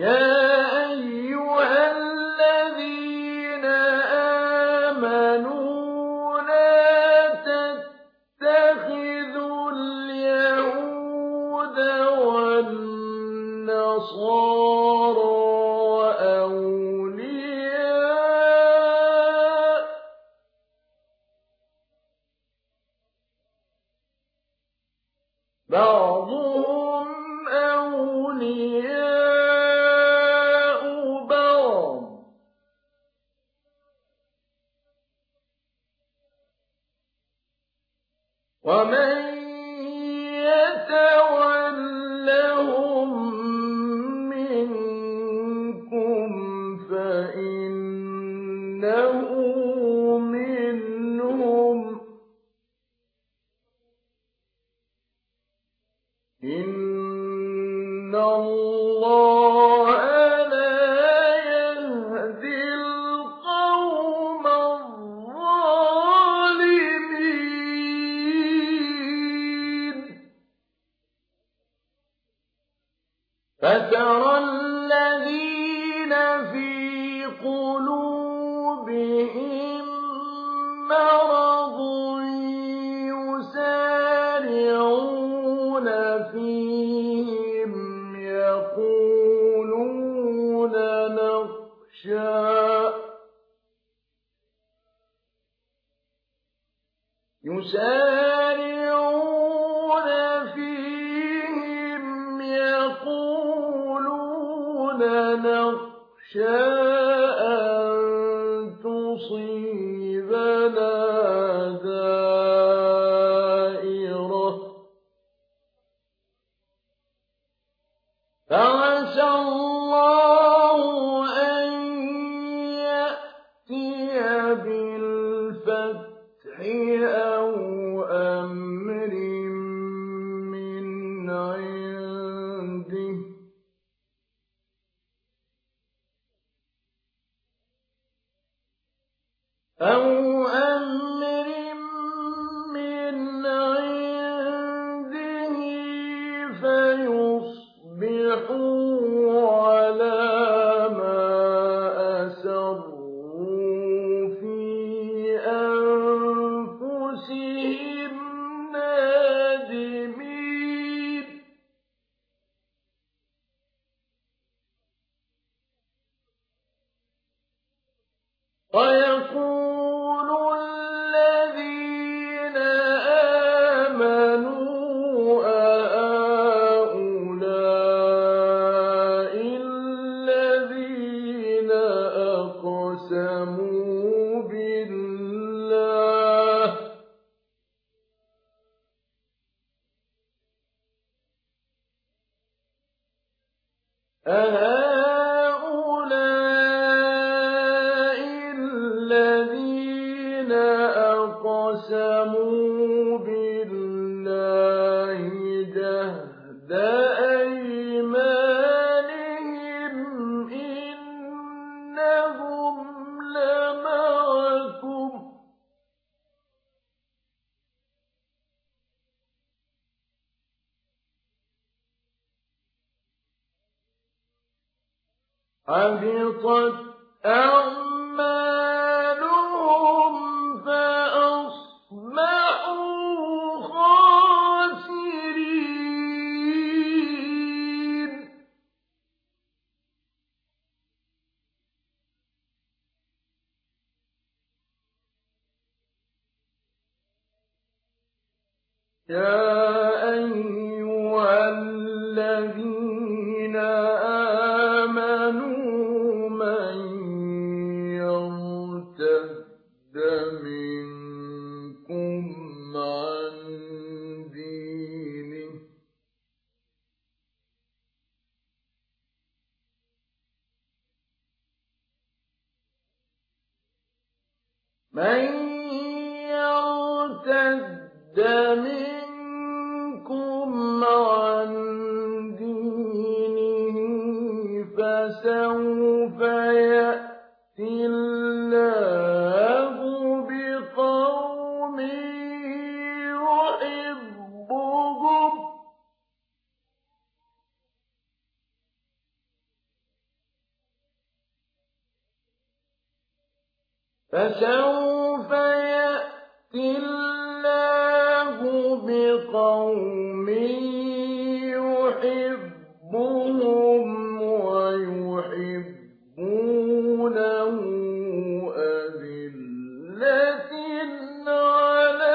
يا أيها الذين آمنوا لا تتخذوا اليهود والنصارى أولياء بعضهم أولياء بعض ومن يتولهم منكم فإنه منهم إن الله لا يهدي القوم الظالمين فترى الذين في قلوبهم مرض يسارعون فيهم يقولون نخشى أن تصيبنا دائرة فعسى الله أن يأتي بالفتح أو أمر من عنده فيصبحوا على ما أسروا في أنفسهم نادمين ويقول الذين آمنوا أهؤلاء الذين أقسموا بالله الذين أقسموا بالله جهد أيمانهم إنهم لمعكم حبطت أعمالهم فأصبحوا خاسرين يا أيها الذين آمنوا من يرتد منكم عن دينه فسوف يأتي الله بقوم يحبهم فسوف يأتي الله بقوم يحبهم ويحبونه أذلة على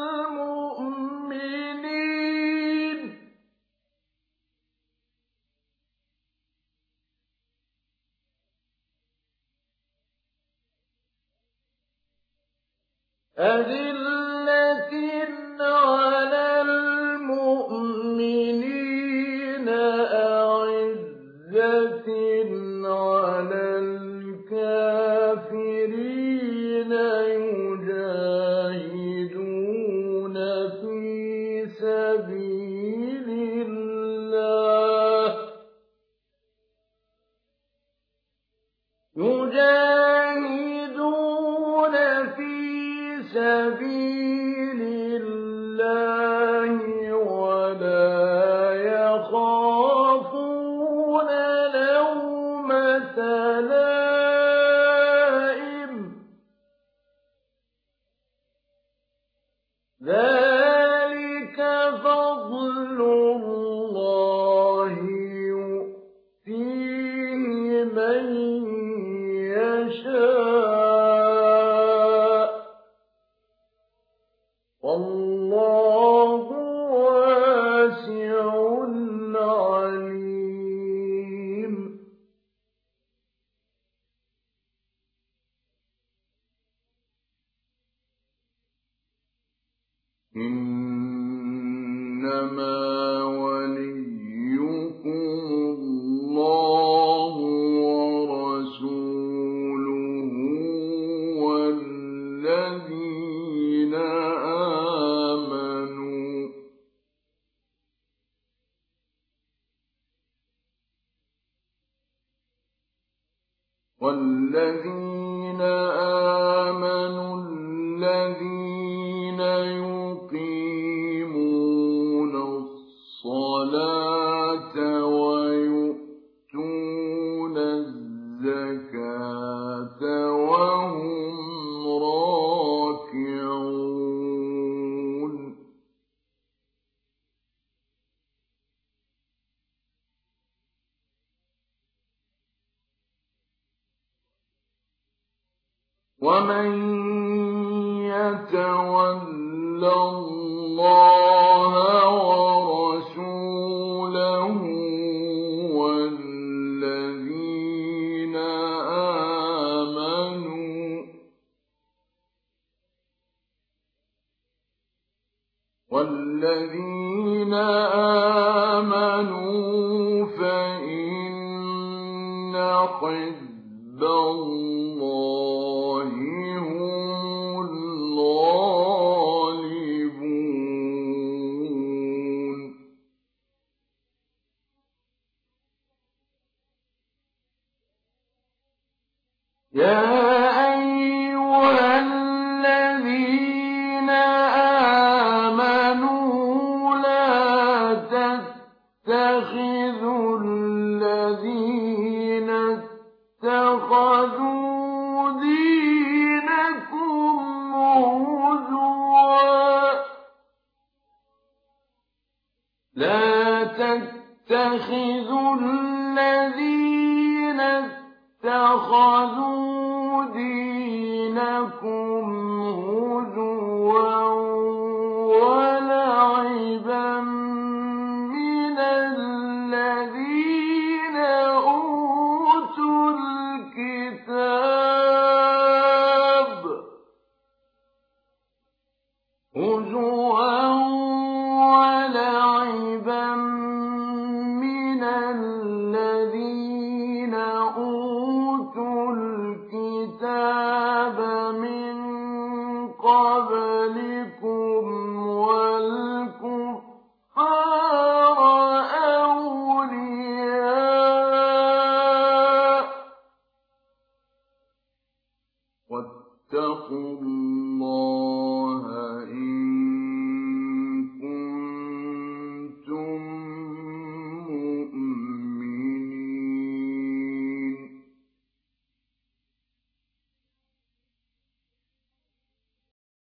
المؤمنين أعزة على الكافرين يجاهدون في سبيل الله ولا يخافون لومة لائم ذلك فضل الله يؤتيه من يشاء والله واسع عليم إنما وليكم الله ورسوله والذين آمنوا الذين يقيمون الصلاة ويؤتون الزكاة وهم راكعون ومن يتول الله ورسوله والذين آمنوا فإن حزب الله هم الغالبون يا أيها الذين آمنوا لا تتخذوا الذين اتخذوا دينكم هزوا لا تتخذوا الذين اتخذوا دينكم هزوا